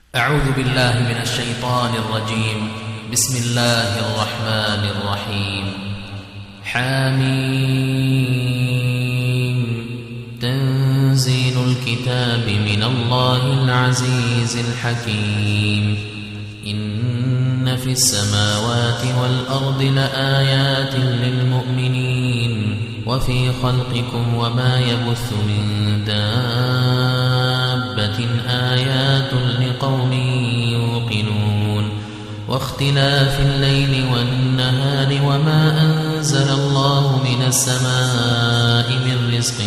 أعوذ بالله من الشيطان الرجيم. بسم الله الرحمن الرحيم. حميم. تنزيل الكتاب من الله العزيز الحكيم. إن في السماوات والأرض لآيات للمؤمنين وفي خلقكم وما يبث من دابة آيات لقوم يوقنون واختلاف الليل والنهار وما أنزل الله من السماء من رزق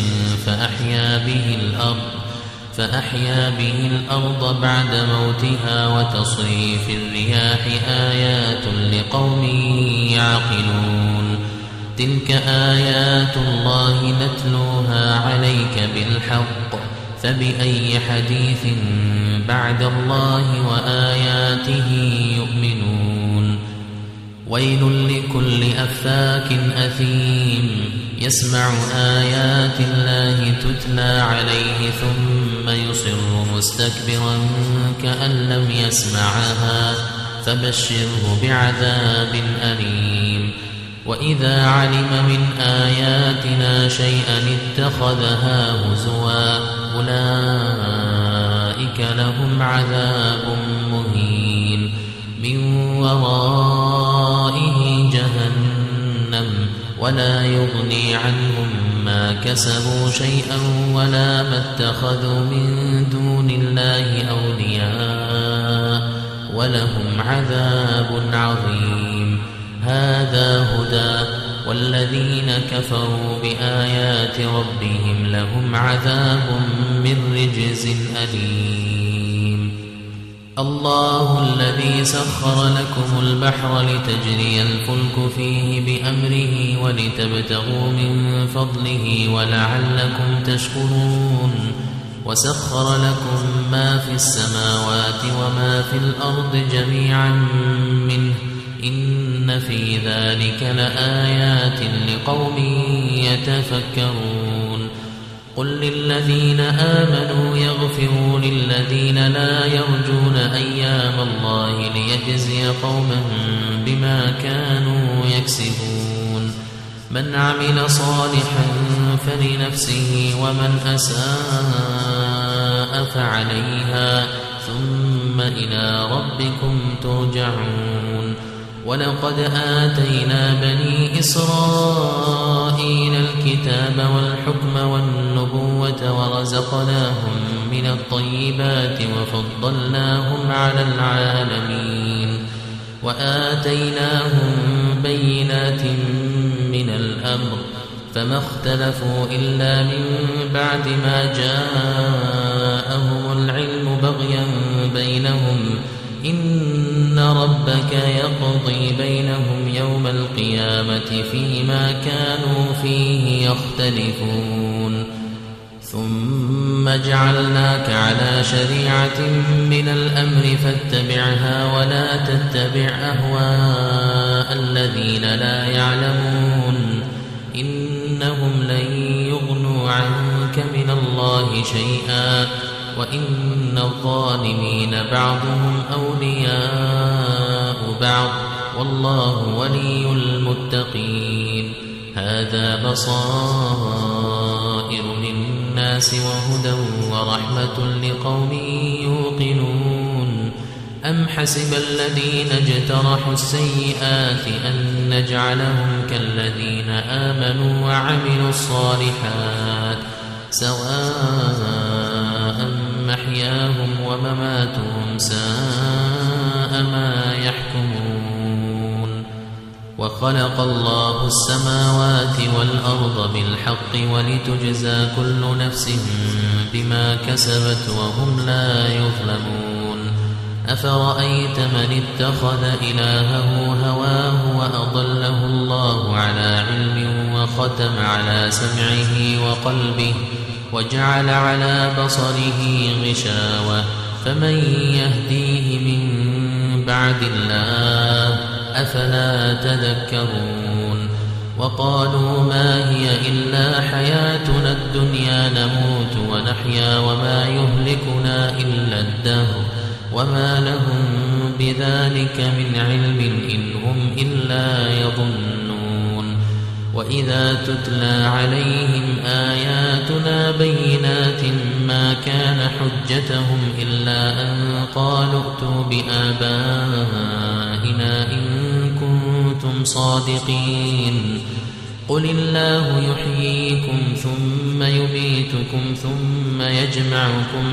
فأحيا به الأرض بعد موتها وتصريف الرياح آيات لقوم يعقلون. تلك آيات الله نتلوها عليك بالحق فبأي حديث بعد الله وآياته يؤمنون. ويل لكل أفاك أثيم يسمع آيات الله تتلى عليه ثم يصر مستكبرا كأن لم يسمعها فبشره بعذاب أليم. وإذا علم من آياتنا شيئا اتخذها هزوا أولئك لهم عذاب مهين من ورائه جهنم ولا يغني عنهم ما كسبوا شيئا ولا ما اتخذوا من دون الله أولياء ولهم عذاب عظيم. هذا هدى والذين كفروا بآيات ربهم لهم عذاب من رجز أليم. الله الذي سخر لكم البحر لتجري الفلك فيه بأمره ولتبتغوا من فضله ولعلكم تشكرون. وسخر لكم ما في السماوات وما في الأرض جميعا منه إن في ذلك لآيات لقوم يتفكرون. قل للذين آمنوا يغفروا للذين لا يرجون أيام الله ليجزي قوما بما كانوا يكسبون. من عمل صالحا فلنفسه ومن أساء فعليها ثم إلى ربكم ترجعون. ولقد آتينا بني إسرائيل الكتاب والحكم والنبوة ورزقناهم من الطيبات وفضلناهم على العالمين وآتيناهم بينات من الأمر فما اختلفوا إلا من بعد ما جاءهم العلم بغيا بينهم إن ربك يقضي بينهم يوم القيامة فيما كانوا فيه يختلفون. ثم جعلناك على شريعة من الأمر فاتبعها ولا تتبع أهواء الذين لا يعلمون إنهم لن يغنوا عنك من الله شيئا وإن الظالمين بعضهم أولياء بعض والله ولي المتقين. هذا بصائر للناس وهدى ورحمة لقوم يوقنون. أم حسب الذين اجترحوا السيئات أن نجعلهم كالذين آمنوا وعملوا الصالحات سواء محياهم ومماتهم ساء ما يحكمون. وخلق الله السماوات والأرض بالحق ولتجزى كل نفس بما كسبت وهم لا يظلمون. أفرأيت من اتخذ إلهه هواه وأضله الله على علم وختم على سمعه وقلبه وجعل على بصره غشاوة فمن يهديه من بعد الله أفلا تذكرون. وقالوا ما هي إلا حياتنا الدنيا نموت ونحيا وما يهلكنا إلا الدهر وما لهم بذلك من علم إن هم إلا يظنون وإذا تتلى عليهم آياتنا بينات ما كان حجتهم إلا أن قالوا ائتوا بآبائنا إن كنتم صادقين قل الله يحييكم ثم يميتكم ثم يجمعكم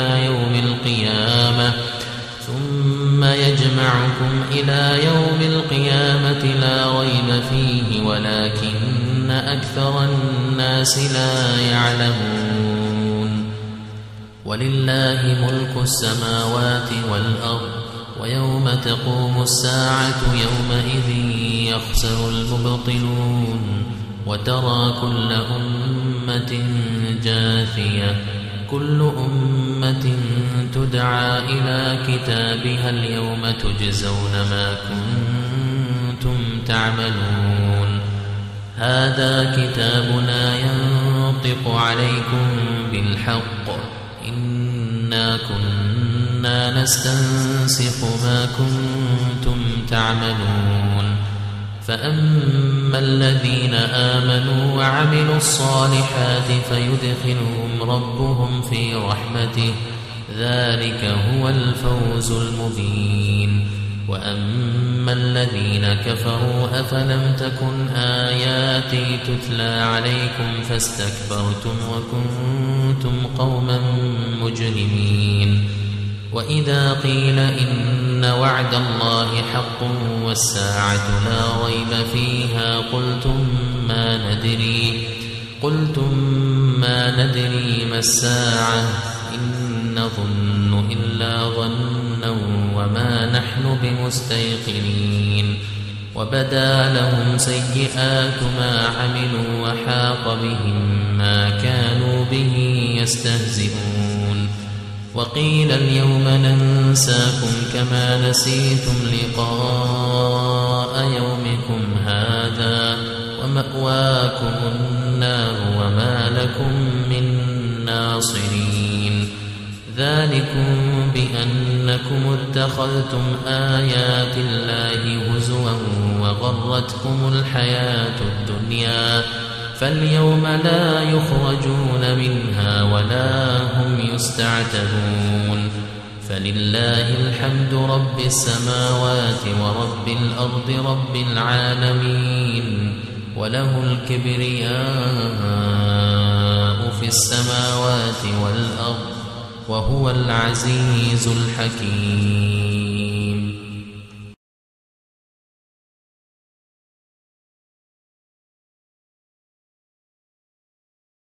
إلى يوم القيامة لا ريب فيه ولكن أكثر الناس لا يعلمون ولله ملك السماوات والأرض ويوم تقوم الساعة يومئذ يخسر المبطلون وترى كل أمة جاثية كل أمة تدعى إلى كتابها اليوم تجزون ما كنتم تعملون هذا كتابنا ينطق عليكم بالحق إنا كنا نستنسخ ما كنتم تعملون فأما الذين آمنوا وعملوا الصالحات فيدخلهم ربهم في رحمته ذلك هو الفوز المبين وأما الذين كفروا أفلم تكن آياتي تتلى عليكم فاستكبرتم وكنتم قوما مجرمين وإذا قيل إن وعد الله حق والساعة لا ريب فيها قلتم ما ندري ما الساعة إن نظن إلا ظنا وما نحن بمستيقنين وبدا لهم سيئات ما عملوا وحاق بهم ما كانوا به يستهزئون وقيل اليوم ننساكم كما نسيتم لقاء يومكم هذا ومأواكم النار وما لكم من ناصرين ذلكم بأنكم اتخذتم آيات الله هزوا وغرتكم الحياة الدنيا فاليوم لا يخرجون منها ولا هم يستعتبون فلله الحمد رب السماوات ورب الأرض رب العالمين وله الكبرياء في السماوات والأرض وهو العزيز الحكيم